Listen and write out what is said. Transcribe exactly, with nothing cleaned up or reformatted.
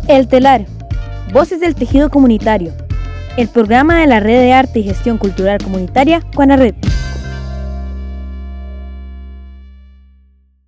El Telar, Voces del Tejido Comunitario, el programa de la Red de Arte y Gestión Cultural Comunitaria, CUANARED.